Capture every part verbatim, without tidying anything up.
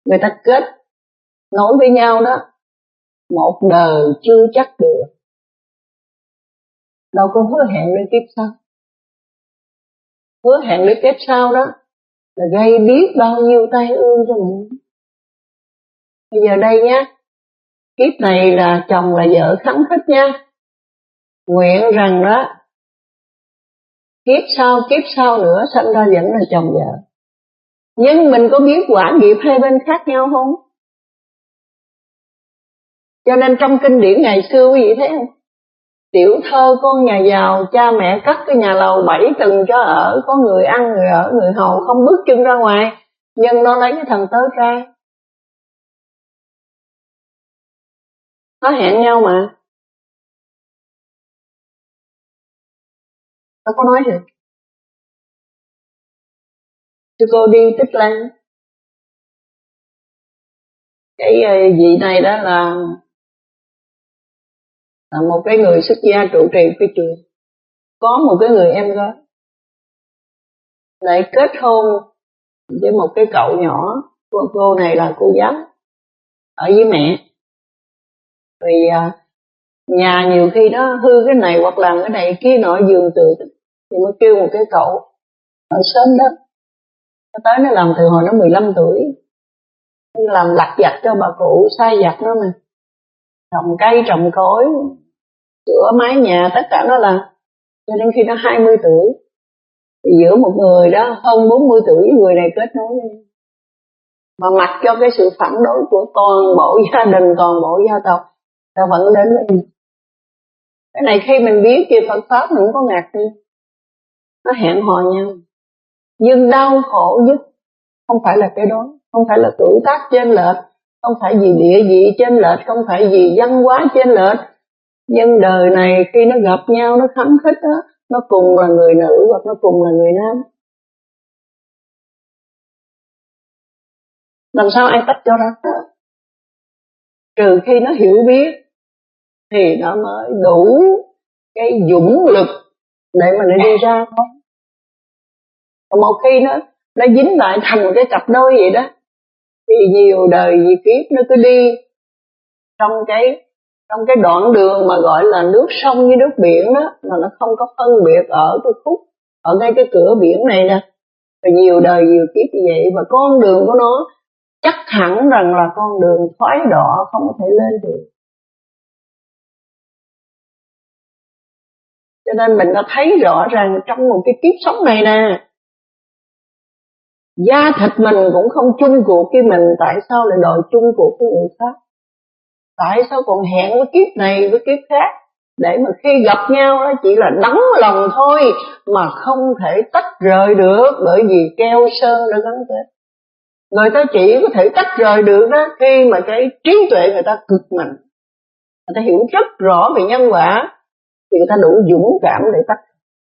người ta kết nối với nhau đó, một đời chưa chắc được, đâu có hứa hẹn đến kiếp sau. Hứa hẹn đến kiếp sau đó là gây biết bao nhiêu tai ương cho mình. Bây giờ đây nhá, kiếp này là chồng là vợ khắng khích nha, nguyện rằng đó kiếp sau kiếp sau nữa sanh ra vẫn là chồng vợ. Nhưng mình có biết quả nghiệp hai bên khác nhau không? Cho nên trong kinh điển ngày xưa quý vị thấy không? Tiểu thơ con nhà giàu, cha mẹ cất cái nhà lầu bảy tầng cho ở, có người ăn, người ở, người hầu, không bước chân ra ngoài, nhưng nó lấy cái thằng tớ ra. Nó hẹn nhau mà. Nó có nói gì? Sư cô đi Tích Lan, cái vị này đó là là một cái người xuất gia trụ trì cái chùa, có một cái người em gái lại kết hôn với một cái cậu nhỏ. Cô, cô này là cô giáo ở với mẹ, vì à, nhà nhiều khi đó hư cái này hoặc làm cái này kia nọ giường từ, thì mới kêu một cái cậu ở sớm đó, nó tới nó làm từ hồi nó mười lăm tuổi, nó làm lặt vặt cho bà cụ, sai vặt nó mà, trồng cây trồng cối, sửa mái nhà, tất cả nó làm. Cho đến khi nó hai mươi tuổi thì giữa một người đó hơn bốn mươi tuổi, người này kết nối với, mà mặc cho cái sự phản đối của toàn bộ gia đình, toàn bộ gia tộc, ta vẫn đến với mình. Cái này khi mình biết về Phật Pháp mình không có ngạc nhiên, nó hẹn hò nhau. Nhưng đau khổ nhất không phải là cái đó, không phải là tuổi tác chênh lệch, không phải vì địa vị chênh lệch, không phải vì văn hóa chênh lệch. Nhưng đời này khi nó gặp nhau, nó khắng khích đó, nó cùng là người nữ hoặc nó cùng là người nam. Làm sao ai tách cho ra? Trừ khi nó hiểu biết thì nó mới đủ cái dũng lực để mà nó đi ra thôi. Còn một khi nó nó dính lại thành một cái cặp đôi vậy đó, thì nhiều đời nhiều kiếp nó cứ đi trong cái trong cái đoạn đường mà gọi là nước sông với nước biển đó, mà nó không có phân biệt ở cái khúc, ở ngay cái cửa biển này nè. Và nhiều đời nhiều kiếp như vậy, và con đường của nó chắc hẳn rằng là con đường thoái đọa, không có thể lên được. Cho nên mình đã thấy rõ ràng trong một cái kiếp sống này nè, da thịt mình cũng không chung cuộc với mình, tại sao lại đòi chung cuộc với người khác? Tại sao còn hẹn với kiếp này với kiếp khác? Để mà khi gặp nhau đó chỉ là đắng lòng thôi, mà không thể tách rời được, bởi vì keo sơn đã gắn kết. Người ta chỉ có thể tách rời được đó khi mà cái trí tuệ người ta cực mạnh, người ta hiểu rất rõ về nhân quả, thì người ta đủ dũng cảm để tách.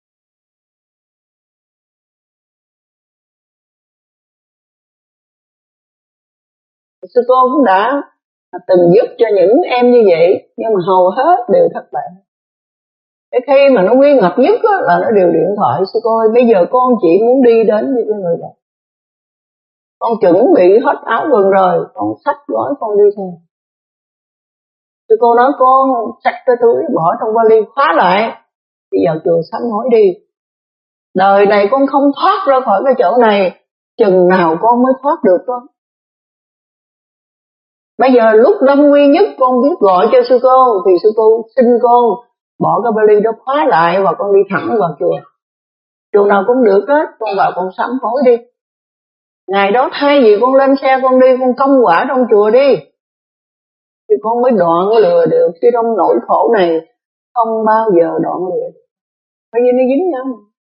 Sư cô cũng đã từng giúp cho những em như vậy, nhưng mà hầu hết đều thất bại. Cái khi mà nó nguy ngập nhất á, là nó đều điện thoại: sư cô ơi, bây giờ con chỉ muốn đi đến với cái người đó, con chuẩn bị hết áo quần rồi, con xách gói con đi thôi. Sư cô nói con xách cái túi bỏ trong vali khóa lại, bây giờ chùa Sám Hối đi. Đời này con không thoát ra khỏi cái chỗ này, chừng nào con mới thoát được con. Bây giờ lúc lâm nguy nhất con biết gọi cho sư cô, thì sư cô xin con bỏ cái vali đó khóa lại và con đi thẳng vào chùa. Chùa nào cũng được hết, con vào con sám hối đi. Ngày đó thay vì con lên xe con đi, con công quả trong chùa đi, thì con mới đoạn lừa được. Chứ trong nỗi khổ này không bao giờ đoạn lừa, bởi vì nó dính nhau.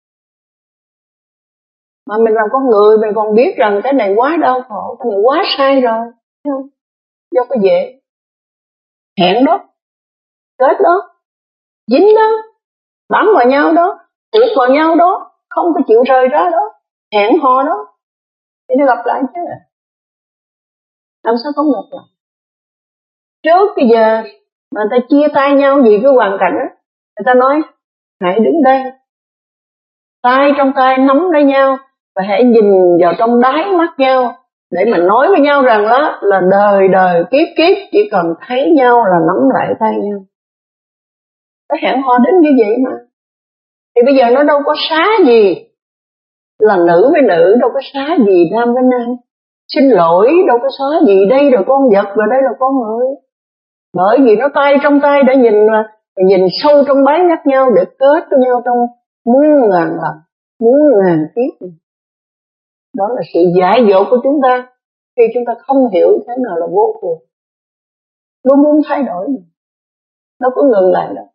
Mà mình làm con người, mình còn biết rằng cái này quá đau khổ, cái này quá sai rồi, thấy không? Do cái dễ hẹn đó, kết đó, dính đó, bám vào nhau đó, tụt vào nhau đó, không có chịu rời ra đó, hẹn hò đó, thì nó gặp lại chứ. Làm sao không gặp lại? Trước cái giờ mà người ta chia tay nhau vì cái hoàn cảnh đó, người ta nói hãy đứng đây, tay trong tay nắm lấy nhau, và hãy nhìn vào trong đáy mắt nhau, để mà nói với nhau rằng đó là đời đời kiếp kiếp chỉ cần thấy nhau là nắm lại tay nhau. Nó hẹn hò đến như vậy mà. Thì bây giờ nó đâu có xá gì là nữ với nữ, đâu có xá gì nam với nam. Xin lỗi, đâu có xá gì đây là con vật và đây là con người. Bởi vì nó tay trong tay đã nhìn mà, nhìn sâu trong bán nhắc nhau để kết với nhau trong muôn ngàn lần, muôn ngàn kiếp. Đó là sự dại dột của chúng ta khi chúng ta không hiểu thế nào là vô thường. Luôn muốn thay đổi, đâu có ngừng lại đâu.